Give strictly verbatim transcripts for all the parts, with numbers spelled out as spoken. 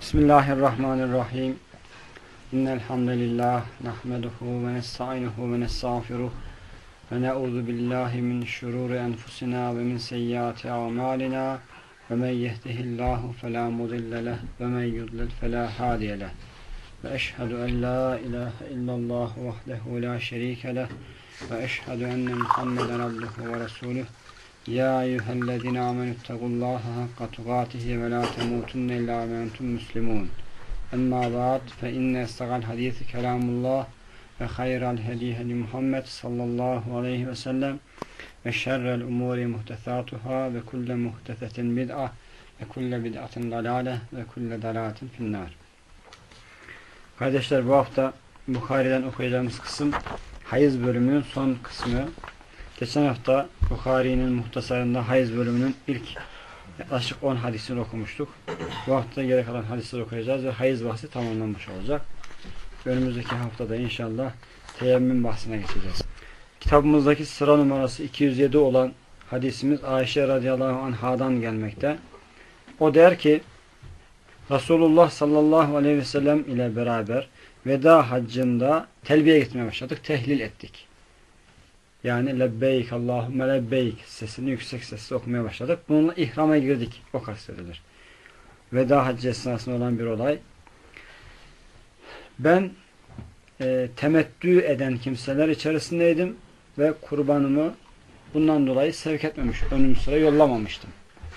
Bismillahirrahmanirrahim. İnnel hamdelellahi nahmeduhu ve nestainuhu ve nestağfiruh ve na'udzu billahi min şururi enfusina ve min seyyiati a'malina ve men yehdihillahu fela mudille leh ve men yudlil fela hadiye leh. Ve eşhedü en la ilahe illallah vahdehu la şerike leh ve eşhedü enne Muhammeden abduhu ve resuluh. Ya eyyühellezine amenüttegullaha hakka tukatihi ve la temutunne illa ve entum müslimun. Emma ba'd fe inne estagal hadisi kelamullah ve hayral hedi hedi Muhammed sallallahu aleyhi ve sellem ve şerrel umuri muhtesatuhâ ve kulle muhtesetin bid'ah ve kulle bid'atin dalâle ve kulle dalâletin finnâr. Kardeşler, bu hafta Bukhari'den okuyacağımız kısım hayız bölümünün son kısmı. Geçen hafta Bukhari'nin muhtasarında hayız bölümünün ilk yaklaşık on hadisini okumuştuk. Bu hafta geri kalan hadisleri okuyacağız ve hayız bahsi tamamlanmış olacak. Önümüzdeki haftada inşallah teyemmüm bahsine geçeceğiz. Kitabımızdaki sıra numarası iki yüz yedi olan hadisimiz Ayşe radıyallahu anhadan gelmekte. O der ki, Resulullah sallallahu aleyhi ve sellem ile beraber veda haccında telbiye gitmeye başladık, tehlil ettik. Yani lebbeyk Allahümme lebbeyk sesini yüksek sesle okumaya başladık. Bununla ihrama girdik. O kastedilir. Veda haccı esnasında olan bir olay. Ben e, temettü eden kimseler içerisindeydim ve kurbanımı bundan dolayı sevk etmemiş, önüm sıra yollamamıştım.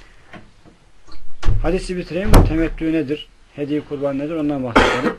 Hadisi bitireyim. Temettü nedir? Hediye kurban nedir? Ondan bahsedelim.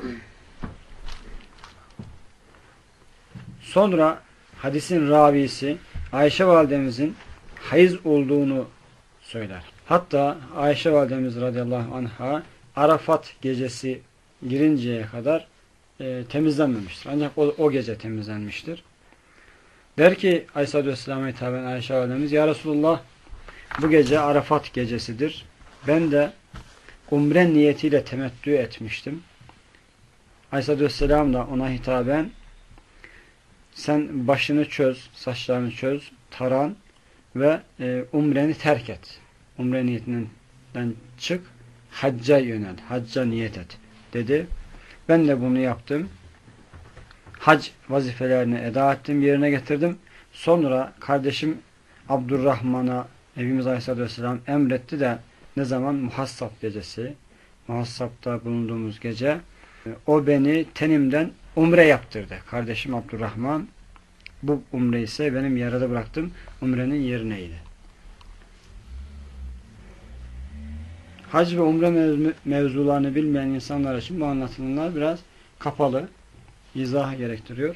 Sonra hadisin ravisi Ayşe validemizin hayız olduğunu söyler. Hatta Ayşe validemiz radıyallahu anha Arafat gecesi girinceye kadar e, temizlenmemiştir. Ancak o, o gece temizlenmiştir. Der ki Aleyhisselatü Vesselam'a hitaben Ayşe validemiz, Ya Resulullah, bu gece Arafat gecesidir. Ben de umre niyetiyle temettü etmiştim. Aleyhisselatü Vesselam da ona hitaben, sen başını çöz, saçlarını çöz, taran ve e, umreni terk et. Umre niyetinden çık, hacca yönel, hacca niyet et dedi. Ben de bunu yaptım. Hac vazifelerini eda ettim, yerine getirdim. Sonra kardeşim Abdurrahman'a Efendimiz Aleyhisselatü Vesselam emretti de ne zaman? Muhassab gecesi. Muhassab'ta bulunduğumuz gece. O beni tenimden umre yaptırdı. Kardeşim Abdurrahman, bu umre ise benim yarıda bıraktım umrenin yerineydi. Hac ve umre mevzu, mevzularını bilmeyen insanlar için bu anlatımlar biraz kapalı, izah gerektiriyor.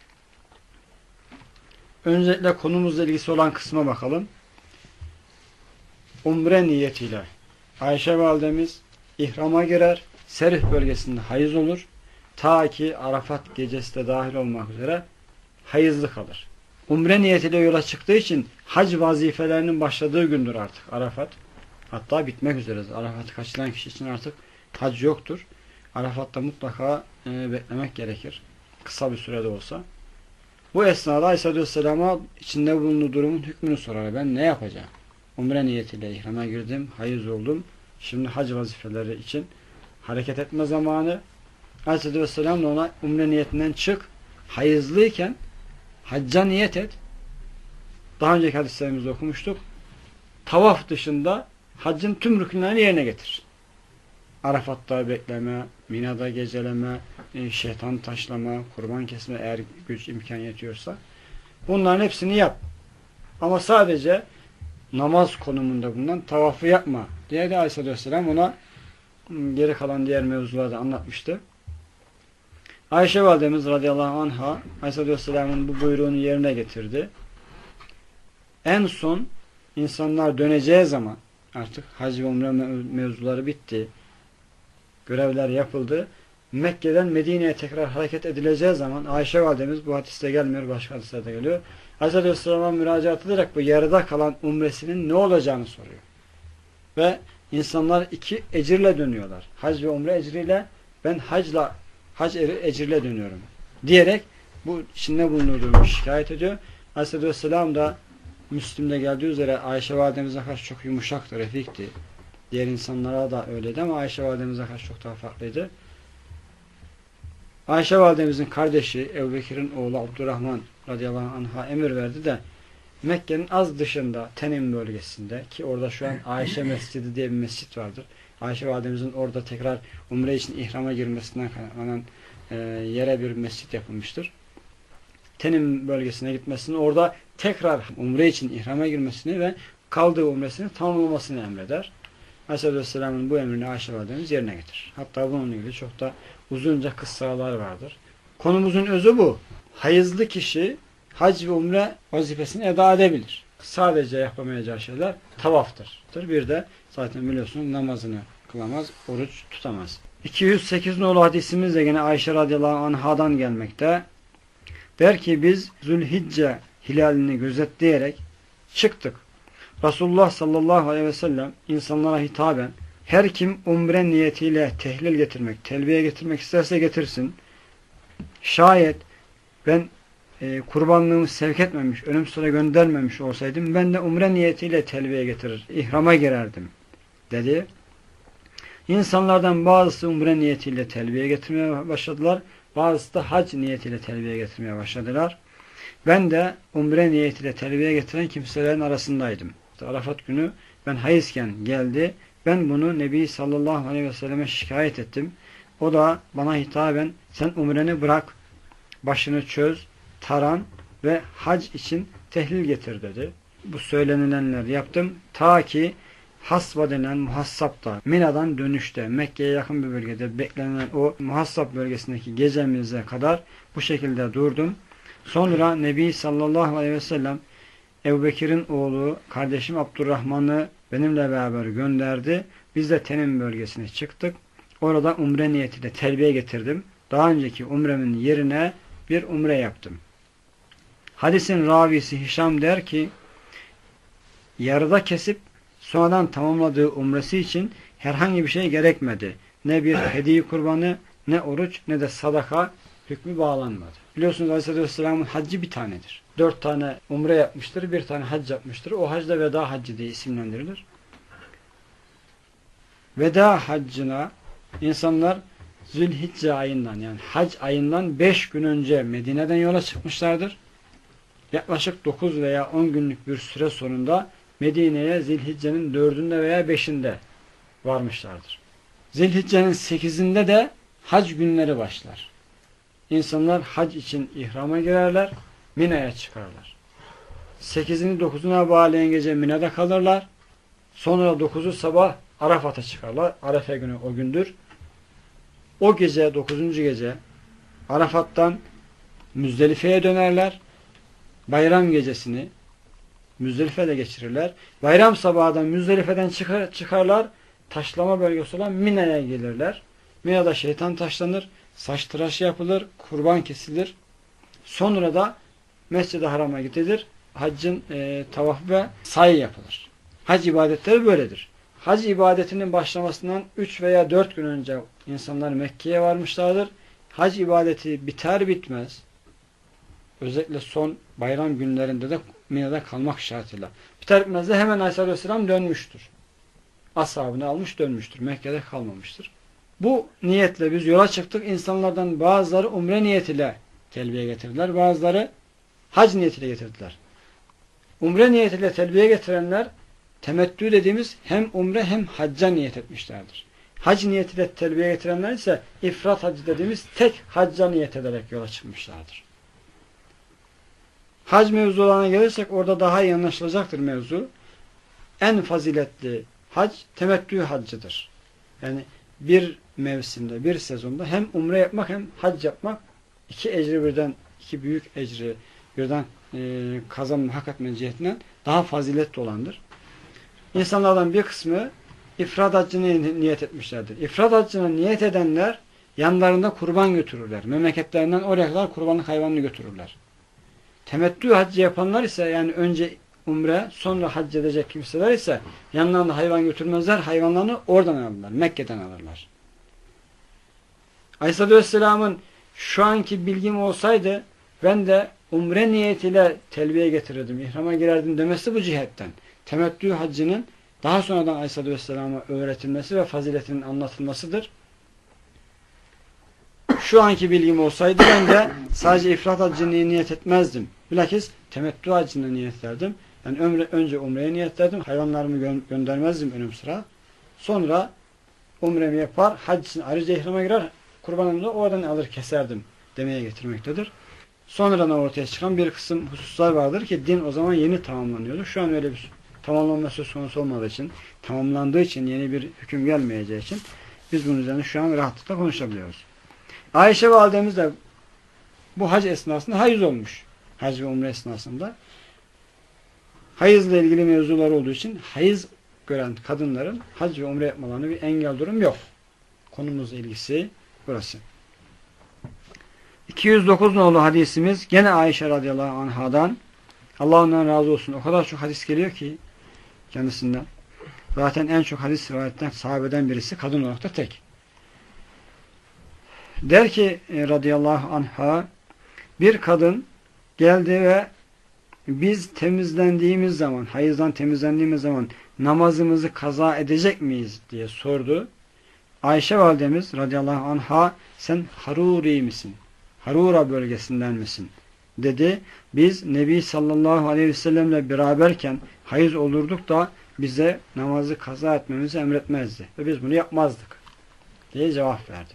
Öncelikle konumuzla ilgisi olan kısma bakalım. Umre niyetiyle Ayşe validemiz ihrama girer, Serih bölgesinde hayız olur. Ta ki Arafat gecesi de dahil olmak üzere hayızlı kalır. Umre niyetiyle yola çıktığı için hac vazifelerinin başladığı gündür artık Arafat. Hatta bitmek üzeredir. Arafat'ı kaçıran kişi için artık hac yoktur. Arafat'ta mutlaka e, beklemek gerekir. Kısa bir sürede olsa. Bu esnada Aleyhisselatü Vesselam'a içinde bulunduğu durumun hükmünü sorar. Ben ne yapacağım? Umre niyetiyle ihrama girdim, hayız oldum. Şimdi hac vazifeleri için hareket etme zamanı. Aleyhisselatü Vesselam da ona umre niyetinden çık, hayızlıyken hacca niyet et. Daha önceki hadislerimizde okumuştuk. Tavaf dışında haccın tüm rükünlerini yerine getir. Arafat'ta bekleme, Mina'da geceleme, şeytan taşlama, kurban kesme eğer güç imkan yetiyorsa. Bunların hepsini yap. Ama sadece namaz konumunda bulunan tavafı yapma diye de Aleyhisselatü Vesselam ona geri kalan diğer mevzuları da anlatmıştı. Ayşe validemiz radıyallahu anha Aleyhisselatü Vesselam'ın bu buyruğunu yerine getirdi. En son insanlar döneceği zaman artık hac ve umre mevzuları bitti. Görevler yapıldı. Mekke'den Medine'ye tekrar hareket edileceği zaman Ayşe validemiz, bu hadiste gelmiyor, başka hadislerde geliyor, Aleyhisselatü Vesselam'a müracaat ederek bu yarıda kalan umresinin ne olacağını soruyor. Ve insanlar iki ecirle dönüyorlar. Hac ve umre ecriyle, ben hacla hac ecirle dönüyorum diyerek bu içinde bulunduğu durumu şikayet ediyor. Aleyhisselatü Vesselam da Müslim'de geldiği üzere Ayşe validemize karşı çok yumuşaktı, refikti. Diğer insanlara da öyleydi ama Ayşe validemize karşı çok daha farklıydı. Ayşe validemizin kardeşi Ebubekir'in oğlu Abdurrahman radıyallahu anh'a emir verdi de Mekke'nin az dışında Tenim bölgesinde, ki orada şu an Ayşe Mescidi diye bir mescit vardır. Ayşe validemizin orada tekrar umre için ihrama girmesinden kaynaklanan e, yere bir mescit yapılmıştır. Tenim bölgesine gitmesini, orada tekrar umre için ihrama girmesini ve kaldığı umresini tamamlamasını emreder. Aleyhisselam'ın bu emrini Ayşe validemiz yerine getirir. Hatta bununla ilgili çok da uzunca kıssalar vardır. Konumuzun özü bu. Hayızlı kişi hac ve umre vazifesini eda edebilir. Sadece yapamayacağı şeyler tavaftır. Bir de zaten biliyorsunuz namazını kılamaz, oruç tutamaz. iki yüz sekiz nolu hadisimiz de yine Ayşe radıyallahu anhadan gelmekte. Der ki biz Zülhicce hilalini gözetleyerek çıktık. Resulullah sallallahu aleyhi ve sellem insanlara hitaben her kim umre niyetiyle tehlil getirmek, telbiye getirmek isterse getirsin. Şayet ben e, kurbanlığımı sevk etmemiş, önüm sıra göndermemiş olsaydım ben de umre niyetiyle telbiye getirir, ihrama girerdim dedi. İnsanlardan bazısı umre niyetiyle telbiye getirmeye başladılar. Bazısı da hac niyetiyle telbiye getirmeye başladılar. Ben de umre niyetiyle telbiye getiren kimselerin arasındaydım. Arafat günü ben hayızken geldi. Ben bunu Nebi sallallahu aleyhi ve selleme şikayet ettim. O da bana hitaben sen umreni bırak, başını çöz, taran ve hac için tehlil getir dedi. Bu söylenilenler yaptım. Ta ki Hasba denen Muhassab'da, Mina'dan dönüşte, Mekke'ye yakın bir bölgede beklenen o Muhassab bölgesindeki gecemize kadar bu şekilde durdum. Sonra Nebi sallallahu aleyhi ve sellem Ebubekir'in oğlu kardeşim Abdurrahman'ı benimle beraber gönderdi. Biz de Tenim bölgesine çıktık. Orada umre niyetiyle telbiye getirdim. Daha önceki umremin yerine bir umre yaptım. Hadisin ravisi Hişam der ki yarıda kesip sonradan tamamladığı umresi için herhangi bir şey gerekmedi. Ne bir hediye kurbanı, ne oruç, ne de sadaka hükmü bağlanmadı. Biliyorsunuz Aleyhisselam'ın haccı bir tanedir. Dört tane umre yapmıştır, bir tane hac yapmıştır. O hac da veda haccı diye isimlendirilir. Veda haccına insanlar Zülhicce ayından yani hac ayından beş gün önce Medine'den yola çıkmışlardır. Yaklaşık dokuz veya on günlük bir süre sonunda Medine'ye Zilhicce'nin dördünde veya beşinde varmışlardır. Zilhicce'nin sekizinde de hac günleri başlar. İnsanlar hac için ihrama girerler, Mina'ya çıkarlar. sekizini dokuzuna bağlayan gece Mina'da kalırlar. Sonra dokuzu sabah Arafat'a çıkarlar. Arefe günü o gündür. O gece, dokuzuncu gece Arafat'tan Müzdelife'ye dönerler. Bayram gecesini Müzdelife'de geçirirler. Bayram sabahı da Müzdelife'den çıkar, çıkarlar. Taşlama bölgesi olan Mina'ya gelirler. Mina'da şeytan taşlanır. Saç tıraşı yapılır. Kurban kesilir. Sonra da Mescid-i Haram'a gidilir. Haccın e, tavafı ve sayı yapılır. Hac ibadetleri böyledir. Hac ibadetinin başlamasından üç veya dört gün önce insanlar Mekke'ye varmışlardır. Hac ibadeti biter bitmez, özellikle son bayram günlerinde de Mina'da kalmak şartıyla biter bitmez de hemen Aleyhisselam dönmüştür. Ashabını almış dönmüştür. Mekke'de kalmamıştır. Bu niyetle biz yola çıktık. İnsanlardan bazıları umre niyetiyle telbiye getirdiler. Bazıları hac niyetiyle getirdiler. Umre niyetiyle telbiye getirenler temettü dediğimiz hem umre hem hacca niyet etmişlerdir. Hac niyetiyle telbiye getirenler ise ifrat hacı dediğimiz tek hacca niyet ederek yola çıkmışlardır. Hac mevzularına gelirsek orada daha iyi anlaşılacaktır mevzu. En faziletli hac temettü haccıdır. Yani bir mevsimde, bir sezonda hem umre yapmak hem hac yapmak iki ecri birden, iki büyük ecri birden e, kazanma, hak etme cihetinden daha faziletli olandır. İnsanlardan bir kısmı ifrat haccını niyet etmişlerdir. İfrat haccına niyet edenler yanlarında kurban götürürler. Memleketlerinden oraya kadar kurbanlık hayvanını götürürler. Temettü haccı yapanlar ise yani önce umre sonra hac edecek kimseler ise yanlarında hayvan götürmezler. Hayvanlarını oradan alırlar. Mekke'den alırlar. Aleyhisselam'ın şu anki bilgim olsaydı ben de umre niyetiyle telbiye getirirdim, ihrama girerdim demesi bu cihetten. Temettü haccının daha sonradan Aleyhisselatü Vesselam'a öğretilmesi ve faziletinin anlatılmasıdır. Şu anki bilgim olsaydı ben de sadece ifrat hacına niyet etmezdim. Bilakis temettü hacına niyet ederdim. Yani ömre, önce umreye niyet ederdim. Hayvanlarımı gö göndermezdim önüm sıra. Sonra umremi yapar, hac için ayrıca ihrama girer, kurbanımı da oradan alır keserdim demeye getirmektedir. Sonradan ortaya çıkan bir kısım hususlar vardır ki din o zaman yeni tamamlanıyordu. Şu an öyle bir tamamlanma söz konusu olmadığı için, tamamlandığı için, yeni bir hüküm gelmeyeceği için biz bunun üzerine şu an rahatlıkla konuşabiliyoruz. Ayşe validemiz de bu hac esnasında hayız olmuş. Hac ve umre esnasında. Hayızla ilgili mevzular olduğu için hayız gören kadınların hac ve umre yapmalarına bir engel durum yok. Konumuzla ilgisi burası. iki yüz dokuz nolu hadisimiz gene Ayşe radıyallahu anhadan. Allah ondan razı olsun. O kadar çok hadis geliyor ki kendisinden. Zaten en çok hadis rivayetten sahabeden birisi, kadın olarak da tek. Der ki radıyallahu anha, bir kadın geldi ve biz temizlendiğimiz zaman, hayızdan temizlendiğimiz zaman namazımızı kaza edecek miyiz diye sordu. Ayşe validemiz radıyallahu anha, sen Haruri misin? Harura bölgesinden misin? Dedi. Biz Nebi sallallahu aleyhi ve sellemle beraberken hayız olurduk da bize namazı kaza etmemizi emretmezdi. Ve biz bunu yapmazdık diye cevap verdi.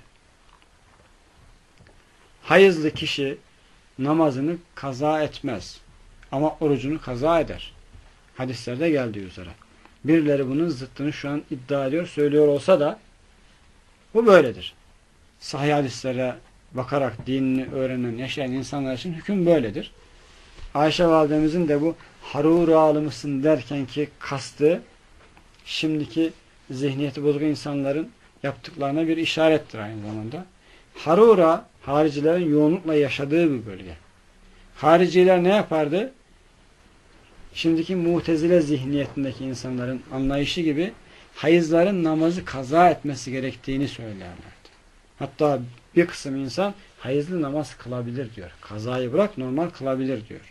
Hayızlı kişi namazını kaza etmez. Ama orucunu kaza eder. Hadislerde geldiği üzere. Birileri bunun zıttını şu an iddia ediyor, söylüyor olsa da bu böyledir. Sahih hadislere bakarak dinini öğrenen, yaşayan insanlar için hüküm böyledir. Ayşe validemizin de bu haruralı mısın derken ki kastı şimdiki zihniyeti bozuk insanların yaptıklarına bir işarettir aynı zamanda. Harura, haricilerin yoğunlukla yaşadığı bir bölge. Hariciler ne yapardı? Şimdiki Mu'tezile zihniyetindeki insanların anlayışı gibi hayızların namazı kaza etmesi gerektiğini söylerlerdi. Hatta bir kısım insan hayızlı namaz kılabilir diyor. Kazayı bırak normal kılabilir diyor.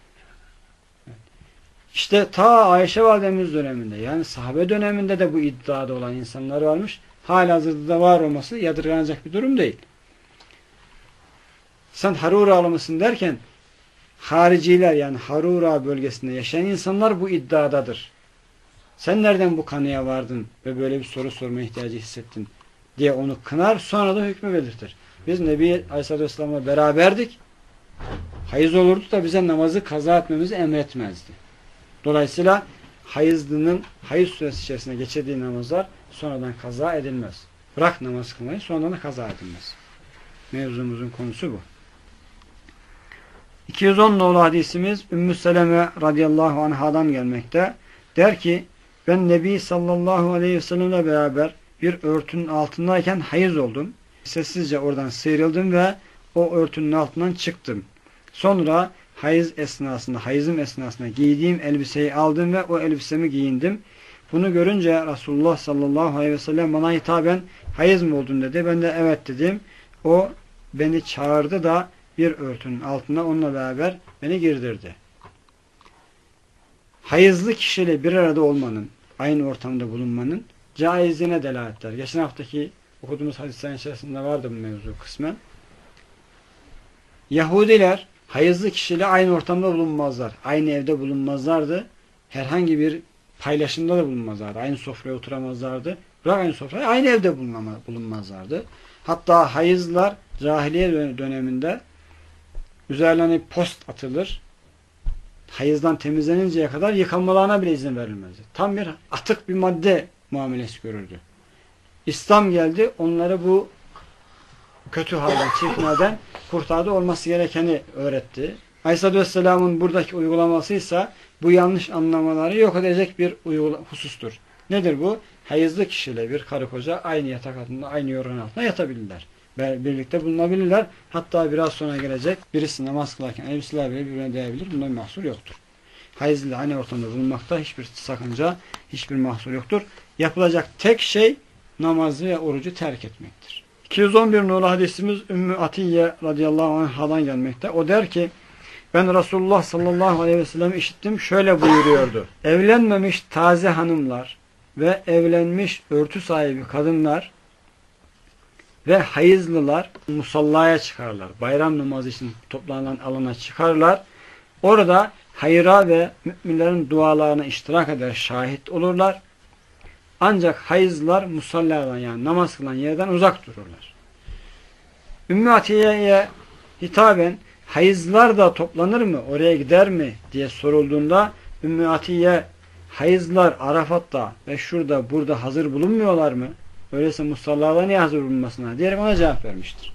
İşte ta Ayşe validemiz döneminde, yani sahabe döneminde de bu iddiada olan insanlar varmış. Halihazırda da var olması yadırganacak bir durum değil. Sen Haruralı mısın derken hariciler, yani Harura bölgesinde yaşayan insanlar bu iddiadadır. Sen nereden bu kanıya vardın ve böyle bir soru sorma ihtiyacı hissettin diye onu kınar, sonra da hükmü belirtir. Biz Nebi Aleyhisselatü Vesselam'la beraberdik. Hayız olurdu da bize namazı kaza etmemizi emretmezdi. Dolayısıyla hayızlının hayız süresi içerisinde geçirdiği namazlar sonradan kaza edilmez. Bırak namaz kılmayı, sonradan da kaza edilmez. Mevzumuzun konusu bu. iki yüz on nolu hadisimiz Ümmü Seleme radıyallahu anhadan gelmekte. Der ki, ben Nebi sallallahu aleyhi ve sellemle beraber bir örtünün altındayken hayız oldum. Sessizce oradan sıyrıldım ve o örtünün altından çıktım. Sonra hayız esnasında, hayızım esnasında giydiğim elbiseyi aldım ve o elbisemi giyindim. Bunu görünce Resulullah sallallahu aleyhi ve sellem bana hitaben hayız mı oldun dedi. Ben de evet dedim. O beni çağırdı da bir örtünün altına onunla beraber beni girdirdi. Hayızlı kişiyle bir arada olmanın, aynı ortamda bulunmanın caizliğine delalet eder. Geçen haftaki okuduğumuz hadislerin içerisinde vardı bu mevzu kısmen. Yahudiler hayızlı kişiyle aynı ortamda bulunmazlar. Aynı evde bulunmazlardı. Herhangi bir paylaşımda da bulunmazlardı. Aynı sofraya oturamazlardı. Bırak aynı sofraya, aynı evde bulunmazlardı. Hatta hayızlar cahiliye döneminde üzerlerine post atılır. Hayızdan temizleninceye kadar yıkanmalarına bile izin verilmezdi. Tam bir atık bir madde muamelesi görürdü. İslam geldi, onları bu kötü halden, çirkinlerden kurtardı, olması gerekeni öğretti. Aleyhisselatü Vesselam'ın buradaki uygulamasıysa bu yanlış anlamaları yok edecek bir husustur. Nedir bu? Hayızlı kişiyle bir karı koca aynı yatak altında, aynı yorgan altında yatabilirler. Birlikte bulunabilirler. Hatta biraz sonra gelecek birisi namaz kılarken elbiseler bile birbirine değebilir. Bundan mahsur yoktur. Hayız ile aynı ortamda bulunmakta hiçbir sakınca, hiçbir mahsur yoktur. Yapılacak tek şey namazı ve orucu terk etmektir. iki yüz on bir nolu hadisimiz Ümmü Atiye radıyallahu anh'dan gelmekte. O der ki, ben Resulullah sallallahu aleyhi ve sellem'i işittim, şöyle buyuruyordu. Evlenmemiş taze hanımlar ve evlenmiş örtü sahibi kadınlar ve hayızlılar musallaya çıkarlar. Bayram namazı için toplanan alana çıkarlar. Orada hayra ve müminlerin dualarına iştirak eder, şahit olurlar. Ancak hayızlılar musalladan, yani namaz kılan yerden uzak dururlar. Ümmü Atiye'ye hitaben hayızlılar da toplanır mı, oraya gider mi diye sorulduğunda Ümmü Atiye, hayızlılar Arafat'ta ve şurada burada hazır bulunmuyorlar mı? Öyleyse musallada niye hazır bulunmasına diyerek ona cevap vermiştir.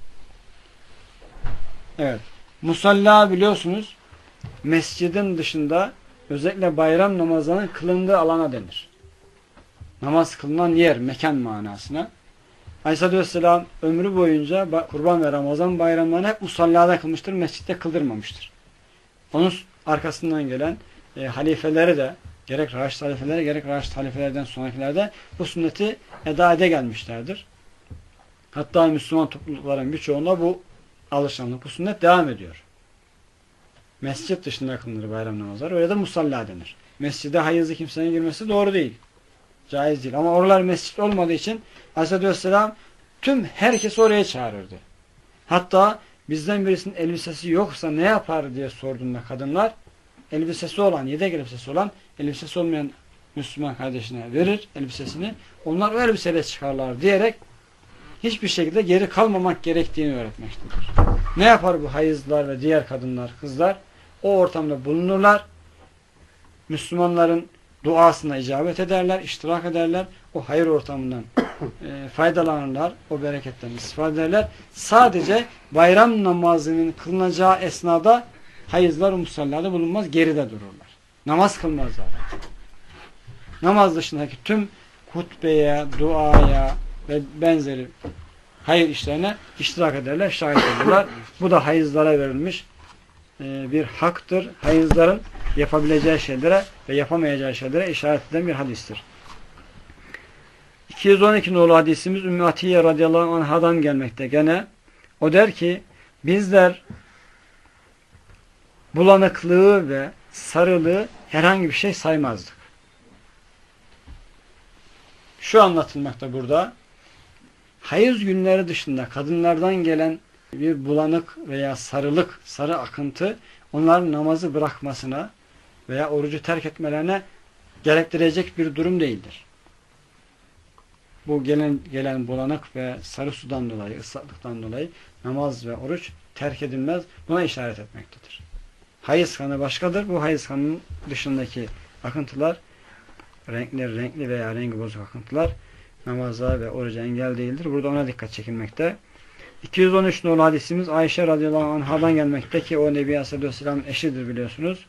Evet. Musalla biliyorsunuz mescidin dışında özellikle bayram namazının kılındığı alana denir. Namaz kılınan yer, mekan manasına. Aleyhisselatü Vesselam ömrü boyunca Kurban ve Ramazan bayramlarını hep musallada kılmıştır, mescitte kıldırmamıştır. Onun arkasından gelen e, halifeleri de, gerek Raşid halifeleri gerek Raşid halifelerden sonrakilerde bu sünneti eda ede gelmişlerdir. Hatta Müslüman toplulukların birçoğunda bu alışkanlık, bu sünnet devam ediyor. Mescit dışında kılınır bayram namazları. Öyle de musalla denir. Mescide hayızlı kimsenin girmesi doğru değil. Caiz değil. Ama oralar mescit olmadığı için Aleyhisselatü Vesselam tüm herkesi oraya çağırırdı. Hatta bizden birisinin elbisesi yoksa ne yapar diye sorduğunda kadınlar, elbisesi olan, yedek elbisesi olan, elbisesi olmayan Müslüman kardeşine verir elbisesini. Onlar o elbiseyle çıkarlar diyerek hiçbir şekilde geri kalmamak gerektiğini öğretmektedir. Ne yapar bu hayızlılar ve diğer kadınlar, kızlar? O ortamda bulunurlar. Müslümanların duasına icabet ederler, iştirak ederler. O hayır ortamından e, faydalanırlar. O bereketten istifade ederler. Sadece bayram namazının kılınacağı esnada hayızlar musallada bulunmaz, geride dururlar. Namaz kılmazlar. Namaz dışındaki tüm hutbeye, duaya ve benzeri hayır işlerine iştirak ederler, şahit olurlar. Bu da hayızlara verilmiş e, bir haktır. Hayızların yapabileceği şeylere ve yapamayacağı şeylere işaret eden bir hadistir. iki yüz on iki nolu hadisimiz Ümmü Atiye radıyallahu anhadan gelmekte. Gene o der ki bizler bulanıklığı ve sarılığı herhangi bir şey saymazdık. Şu anlatılmakta burada. Hayız günleri dışında kadınlardan gelen bir bulanık veya sarılık, sarı akıntı onların namazı bırakmasına veya orucu terk etmelerine gerektirecek bir durum değildir. Bu gelen, gelen bulanık ve sarı sudan dolayı, ıslaklıktan dolayı namaz ve oruç terk edilmez. Buna işaret etmektedir. Hayız kanı başkadır. Bu hayız kanının dışındaki akıntılar, renkli, renkli veya rengi bozuk akıntılar namaza ve oruca engel değildir. Burada ona dikkat çekilmekte. iki yüz on üç nolu hadisimiz Ayşe radıyallahu anhadan gelmekte ki o Nebi Aleyhisselam'ın eşidir biliyorsunuz.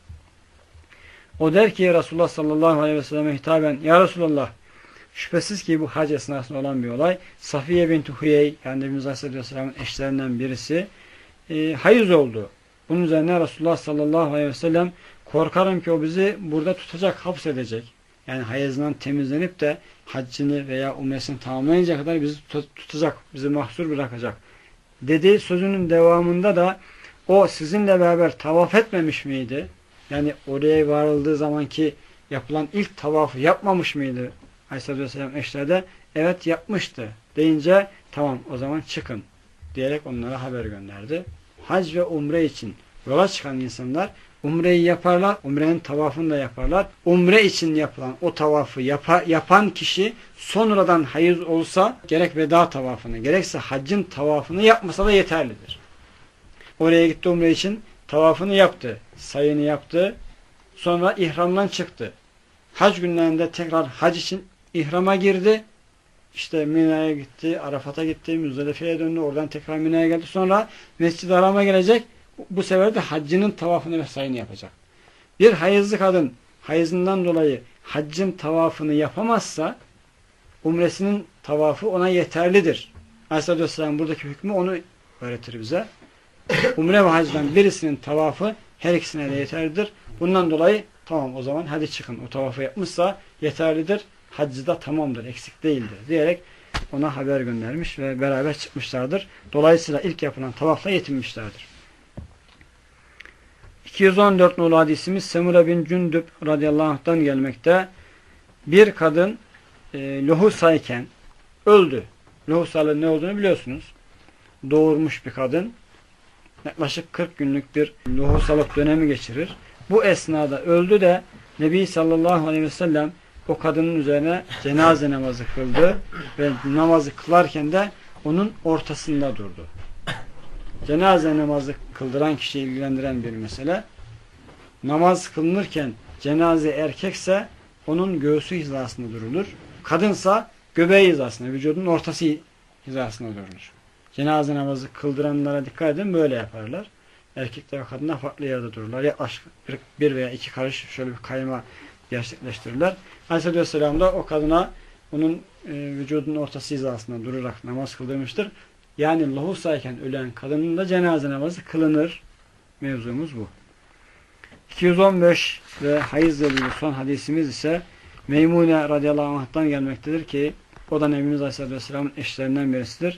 O der ki Resulullah sallallahu aleyhi ve selleme hitaben ya Resulullah şüphesiz ki bu hac esnasında olan bir olay. Safiye binti Huyey yani Nebi Aleyhisselam'ın eşlerinden birisi e, hayız oldu. Bunun üzerine Resulullah sallallahu aleyhi ve sellem korkarım ki o bizi burada tutacak, hapsedecek. Yani hayızından temizlenip de haccını veya umresini tamamlayınca kadar bizi tutacak, bizi mahsur bırakacak dedi. Sözünün devamında da o sizinle beraber tavaf etmemiş miydi? Yani oraya varıldığı zamanki yapılan ilk tavafı yapmamış mıydı? Aleyhisselatü Vesselam eşleri de evet yapmıştı deyince tamam o zaman çıkın diyerek onlara haber gönderdi. Hac ve umre için yola çıkan insanlar umreyi yaparlar, umrenin tavafını da yaparlar. Umre için yapılan o tavafı yapa, yapan kişi sonradan hayız olsa gerek veda tavafını, gerekse haccın tavafını yapmasa da yeterlidir. Oraya gitti umre için tavafını yaptı, sayını yaptı, sonra ihramdan çıktı. Hac günlerinde tekrar hac için ihrama girdi. İşte Mina'ya gitti, Arafat'a gitti, Müzdelife'ye döndü, oradan tekrar Mina'ya geldi. Sonra Mescid-i Haram'a gelecek. Bu sefer de haccının tavafını ve sayını yapacak. Bir hayızlı kadın hayızından dolayı haccın tavafını yapamazsa umresinin tavafı ona yeterlidir. Aleyhisselatü Vesselam buradaki hükmü onu öğretir bize. Umre ve hacdan birisinin tavafı her ikisine de yeterlidir. Bundan dolayı tamam o zaman hadi çıkın. O tavafı yapmışsa yeterlidir. Haccı da tamamdır, eksik değildir diyerek ona haber göndermiş ve beraber çıkmışlardır. Dolayısıyla ilk yapılan tavafla yetinmişlerdir. iki yüz on dört nolu hadisimiz Semure bin Cündüb radıyallahu anh'tan gelmekte. Bir kadın e, lohusayken öldü. Lohusalı ne olduğunu biliyorsunuz. Doğurmuş bir kadın yaklaşık kırk günlük bir lohusalık dönemi geçirir. Bu esnada öldü de Nebi sallallahu aleyhi ve sellem o kadının üzerine cenaze namazı kıldı ve namazı kılarken de onun ortasında durdu. Cenaze namazı kıldıran kişiyi ilgilendiren bir mesele. Namaz kılınırken cenaze erkekse onun göğsü hizasında durulur. Kadınsa göbeği hizasında, vücudun ortası hizasında durulur. Cenaze namazı kıldıranlara dikkat edin, böyle yaparlar. Erkekler ve kadınlar farklı yerde dururlar. Yaklaşık bir, bir veya iki karış şöyle bir kayma gerçekleştirirler. Aleyhisselatü Vesselam da o kadına onun e, vücudun ortası hizasında durarak namaz kıldırmıştır. Yani lohusayken ölen kadının da cenaze namazı kılınır. Mevzumuz bu. iki yüz on beş ve hayızla ilgili son hadisimiz ise Meymune radıyallahu anh'tan gelmektedir ki o da Nebimiz Aleyhisselatü Vesselam'ın eşlerinden birisidir.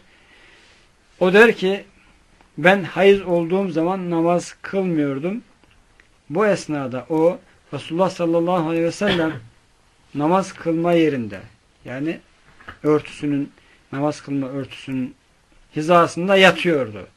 O der ki ben hayız olduğum zaman namaz kılmıyordum. Bu esnada o Resulullah sallallahu aleyhi ve sellem namaz kılma yerinde, yani örtüsünün, namaz kılma örtüsünün hizasında yatıyordu.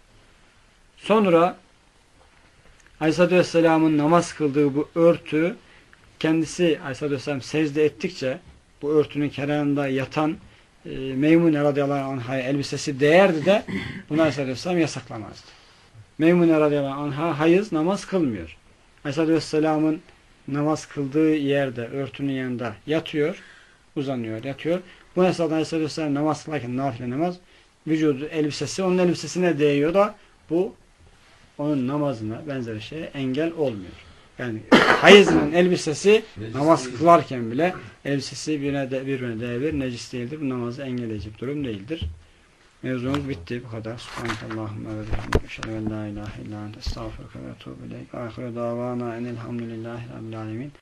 Sonra Aleyhisselatü Vesselam'ın namaz kıldığı bu örtü kendisi Aleyhisselatü Vesselam secde ettikçe bu örtünün kenarında yatan e, Meymune radıyallahu anh'a elbisesi değerdi de bunu Aleyhisselatü Vesselam yasaklamazdı. Meymune radıyallahu anh'a hayız namaz kılmıyor. Aleyhisselatü Vesselam'ın namaz kıldığı yerde örtünün yanında yatıyor, uzanıyor, yatıyor. Bu esnada Aleyhisselatü Vesselam namaz kılarken nafile namaz vücudu elbisesi onun elbisesine değiyor da bu onun namazına benzer şeye engel olmuyor. Yani hayızın elbisesi namaz kılarken bile elbisesi birine de birbirine değebilir, necis değildir. Bu namazı engelleyecek durum değildir. Mevzumuz bitti. Bu kadar. Subhanakallahumma ve bihamdike eşhedü en la ilahe illa ente estağfiruke ve etûbü ileyk. Âhiru davâna enelhamdülillahi rabbil âlemin.